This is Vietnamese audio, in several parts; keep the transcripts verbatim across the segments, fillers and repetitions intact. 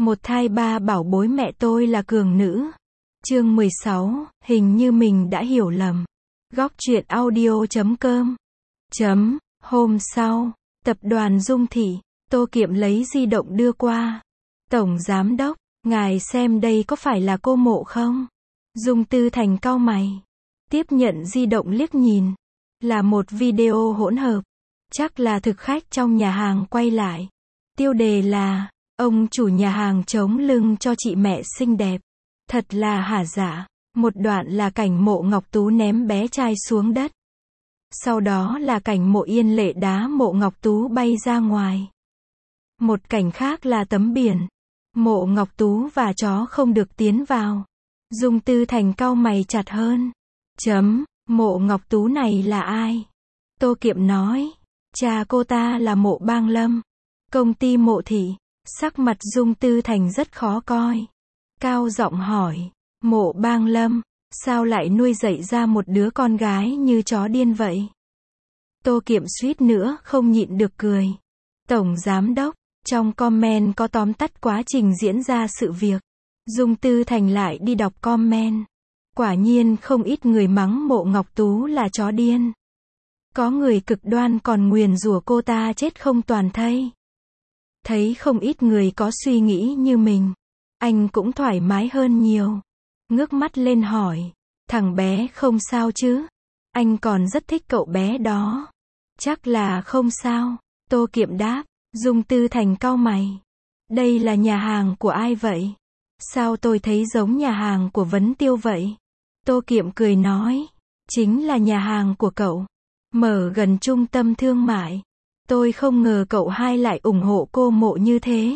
Một thai ba bảo bối mẹ tôi là cường nữ. Chương mười sáu, hình như mình đã hiểu lầm. Góc truyện audio chấm com. Chấm, hôm sau, tập đoàn Dung Thị, Tô Kiệm lấy di động đưa qua. Tổng Giám đốc, ngài xem đây có phải là cô Mộ không? Dung Tư Thành cau mày. Tiếp nhận di động liếc nhìn. Là một video hỗn hợp. Chắc là thực khách trong nhà hàng quay lại. Tiêu đề là, ông chủ nhà hàng chống lưng cho chị mẹ xinh đẹp. Thật là hả dạ. Một đoạn là cảnh Mộ Ngọc Tú ném bé trai xuống đất. Sau đó là cảnh Mộ Yên Lệ đá Mộ Ngọc Tú bay ra ngoài. Một cảnh khác là tấm biển. Mộ Ngọc Tú và chó không được tiến vào. Dung Tư Thành cau mày chặt hơn. Chấm, Mộ Ngọc Tú này là ai? Tô Kiệm nói. Cha cô ta là Mộ Bang Lâm. Công ty Mộ Thị. Sắc mặt Dung Tư Thành rất khó coi. Cao giọng hỏi. Mộ Bang Lâm, sao lại nuôi dạy ra một đứa con gái như chó điên vậy? Tô Kiệm suýt nữa không nhịn được cười. Tổng Giám đốc, trong comment có tóm tắt quá trình diễn ra sự việc. Dung Tư Thành lại đi đọc comment. Quả nhiên không ít người mắng Mộ Ngọc Tú là chó điên. Có người cực đoan còn nguyền rủa cô ta chết không toàn thây. Thấy không ít người có suy nghĩ như mình. Anh cũng thoải mái hơn nhiều. Ngước mắt lên hỏi. Thằng bé không sao chứ? Anh còn rất thích cậu bé đó. Chắc là không sao. Tô Kiệm đáp. Dung Tư Thành cau mày. Đây là nhà hàng của ai vậy? Sao tôi thấy giống nhà hàng của Vấn Tiêu vậy? Tô Kiệm cười nói. Chính là nhà hàng của cậu. Mở gần trung tâm thương mại. Tôi không ngờ cậu hai lại ủng hộ cô Mộ như thế.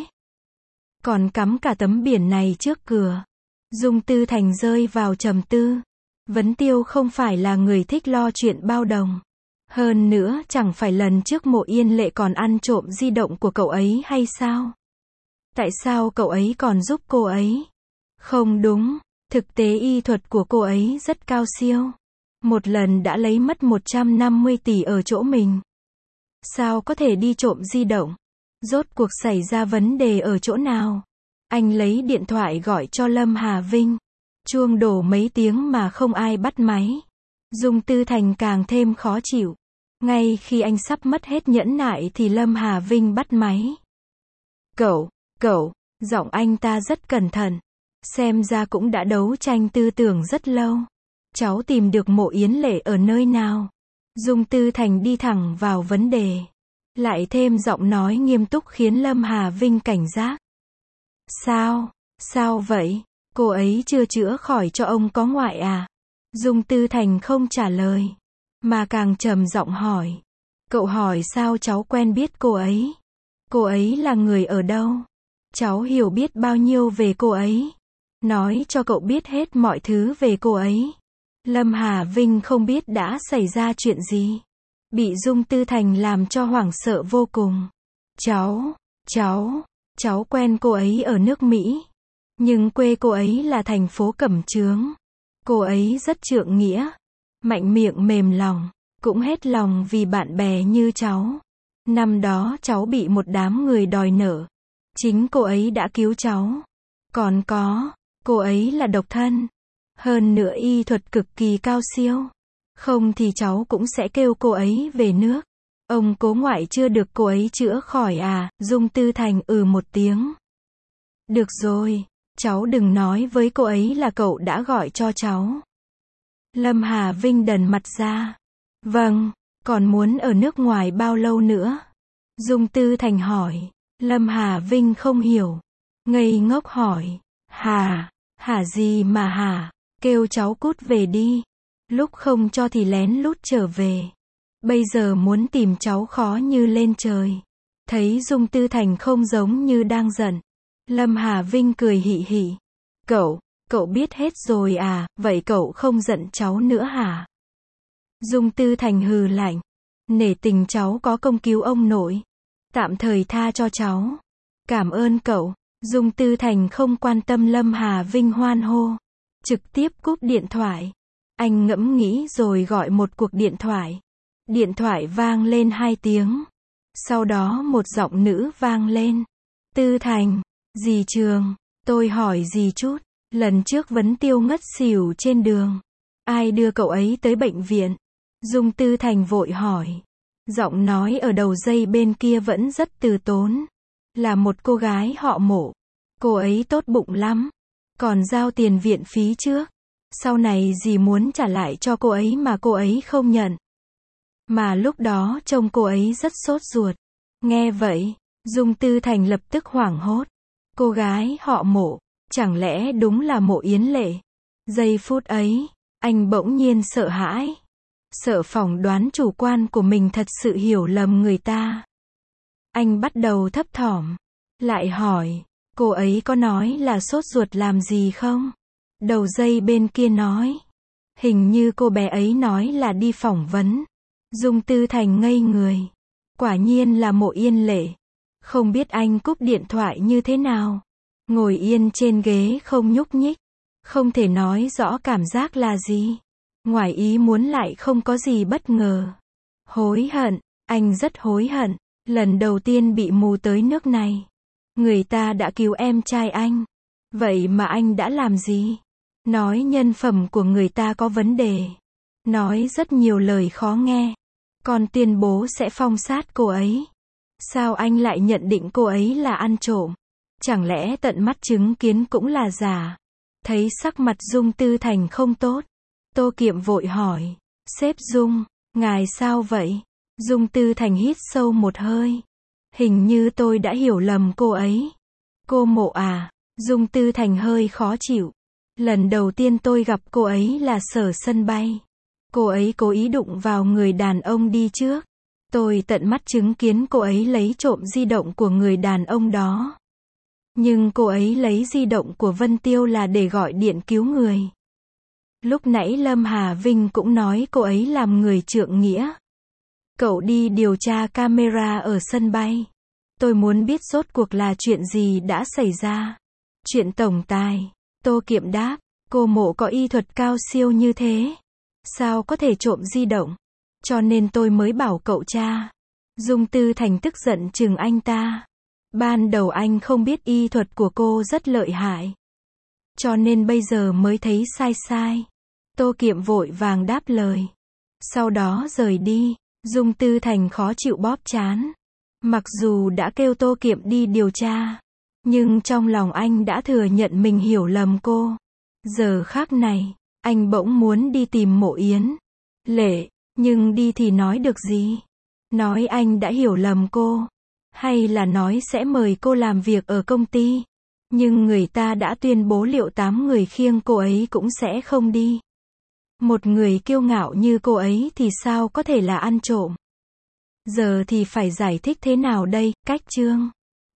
Còn cắm cả tấm biển này trước cửa. Dung Tư Thành rơi vào trầm tư. Vấn Tiêu không phải là người thích lo chuyện bao đồng. Hơn nữa chẳng phải lần trước Mộ Yên Lệ còn ăn trộm di động của cậu ấy hay sao? Tại sao cậu ấy còn giúp cô ấy? Không đúng, thực tế y thuật của cô ấy rất cao siêu. Một lần đã lấy mất một trăm năm mươi tỷ ở chỗ mình. Sao có thể đi trộm di động? Rốt cuộc xảy ra vấn đề ở chỗ nào? Anh lấy điện thoại gọi cho Lâm Hà Vinh. Chuông đổ mấy tiếng mà không ai bắt máy. Dung Tư Thành càng thêm khó chịu. Ngay khi anh sắp mất hết nhẫn nại thì Lâm Hà Vinh bắt máy. Cậu, cậu, giọng anh ta rất cẩn thận. Xem ra cũng đã đấu tranh tư tưởng rất lâu. Cháu tìm được Mộ Yến Lệ ở nơi nào? Dung Tư Thành đi thẳng vào vấn đề. Lại thêm giọng nói nghiêm túc khiến Lâm Hà Vinh cảnh giác. Sao? Sao vậy? Cô ấy chưa chữa khỏi cho ông có ngoại à? Dung Tư Thành không trả lời. Mà càng trầm giọng hỏi. Cậu hỏi sao cháu quen biết cô ấy? Cô ấy là người ở đâu? Cháu hiểu biết bao nhiêu về cô ấy? Nói cho cậu biết hết mọi thứ về cô ấy. Lâm Hà Vinh không biết đã xảy ra chuyện gì. Bị Dung Tư Thành làm cho hoảng sợ vô cùng. Cháu, cháu, cháu quen cô ấy ở nước Mỹ. Nhưng quê cô ấy là thành phố Cẩm Chướng. Cô ấy rất trượng nghĩa. Mạnh miệng mềm lòng. Cũng hết lòng vì bạn bè như cháu. Năm đó cháu bị một đám người đòi nợ. Chính cô ấy đã cứu cháu. Còn có, cô ấy là độc thân. Hơn nữa y thuật cực kỳ cao siêu. Không thì cháu cũng sẽ kêu cô ấy về nước. Ông cố ngoại chưa được cô ấy chữa khỏi à? Dung Tư Thành ừ một tiếng. Được rồi, cháu đừng nói với cô ấy là cậu đã gọi cho cháu. Lâm Hà Vinh đần mặt ra. Vâng, còn muốn ở nước ngoài bao lâu nữa? Dung Tư Thành hỏi. Lâm Hà Vinh không hiểu. Ngây ngốc hỏi. Hà, hả gì mà hả? Kêu cháu cút về đi. Lúc không cho thì lén lút trở về. Bây giờ muốn tìm cháu khó như lên trời. Thấy Dung Tư Thành không giống như đang giận. Lâm Hà Vinh cười hị hị. Cậu, cậu biết hết rồi à, vậy cậu không giận cháu nữa hả? Dung Tư Thành hừ lạnh. Nể tình cháu có công cứu ông nội. Tạm thời tha cho cháu. Cảm ơn cậu. Dung Tư Thành không quan tâm Lâm Hà Vinh hoan hô. Trực tiếp cúp điện thoại. Anh ngẫm nghĩ rồi gọi một cuộc điện thoại. Điện thoại vang lên hai tiếng. Sau đó một giọng nữ vang lên. Tư Thành, Dì Trường, tôi hỏi dì chút, lần trước Vấn Tiêu ngất xỉu trên đường, ai đưa cậu ấy tới bệnh viện? Dung Tư Thành vội hỏi. Giọng nói ở đầu dây bên kia vẫn rất từ tốn. Là một cô gái họ Mộ. Cô ấy tốt bụng lắm. Còn giao tiền viện phí trước. Sau này dì muốn trả lại cho cô ấy mà cô ấy không nhận. Mà lúc đó trông cô ấy rất sốt ruột. Nghe vậy, Dung Tư Thành lập tức hoảng hốt. Cô gái họ Mộ, chẳng lẽ đúng là Mộ Yến Lệ? Giây phút ấy, anh bỗng nhiên sợ hãi. Sợ phỏng đoán chủ quan của mình thật sự hiểu lầm người ta. Anh bắt đầu thấp thỏm. Lại hỏi, cô ấy có nói là sốt ruột làm gì không? Đầu dây bên kia nói. Hình như cô bé ấy nói là đi phỏng vấn. Dung Tư Thành ngây người. Quả nhiên là Mộ Yên Lệ. Không biết anh cúp điện thoại như thế nào. Ngồi yên trên ghế không nhúc nhích. Không thể nói rõ cảm giác là gì. Ngoài ý muốn lại không có gì bất ngờ. Hối hận, anh rất hối hận. Lần đầu tiên bị mù tới nước này. Người ta đã cứu em trai anh. Vậy mà anh đã làm gì? Nói nhân phẩm của người ta có vấn đề. Nói rất nhiều lời khó nghe. Còn tuyên bố sẽ phong sát cô ấy. Sao anh lại nhận định cô ấy là ăn trộm? Chẳng lẽ tận mắt chứng kiến cũng là giả? Thấy sắc mặt Dung Tư Thành không tốt. Tô Kiệm vội hỏi. Sếp Dung, ngài sao vậy? Dung Tư Thành hít sâu một hơi. Hình như tôi đã hiểu lầm cô ấy. Cô Mộ à? Dung Tư Thành hơi khó chịu. Lần đầu tiên tôi gặp cô ấy là sở sân bay. Cô ấy cố ý đụng vào người đàn ông đi trước. Tôi tận mắt chứng kiến cô ấy lấy trộm di động của người đàn ông đó. Nhưng cô ấy lấy di động của Vân Tiêu là để gọi điện cứu người. Lúc nãy Lâm Hà Vinh cũng nói cô ấy làm người trượng nghĩa. Cậu đi điều tra camera ở sân bay. Tôi muốn biết rốt cuộc là chuyện gì đã xảy ra. Chuyện tổng tài. Tô Kiệm đáp. Cô Mộ có y thuật cao siêu như thế. Sao có thể trộm di động? Cho nên tôi mới bảo cậu tra. Dung Tư Thành tức giận chừng anh ta. Ban đầu anh không biết y thuật của cô rất lợi hại. Cho nên bây giờ mới thấy sai sai. Tô Kiệm vội vàng đáp lời. Sau đó rời đi. Dung Tư Thành khó chịu bóp trán. Mặc dù đã kêu Tô Kiệm đi điều tra. Nhưng trong lòng anh đã thừa nhận mình hiểu lầm cô. Giờ khác này, anh bỗng muốn đi tìm Mộ Yến Lệ. Nhưng đi thì nói được gì? Nói anh đã hiểu lầm cô. Hay là nói sẽ mời cô làm việc ở công ty. Nhưng người ta đã tuyên bố liệu tám người khiêng cô ấy cũng sẽ không đi. Một người kiêu ngạo như cô ấy thì sao có thể là ăn trộm? Giờ thì phải giải thích thế nào đây? Cách chương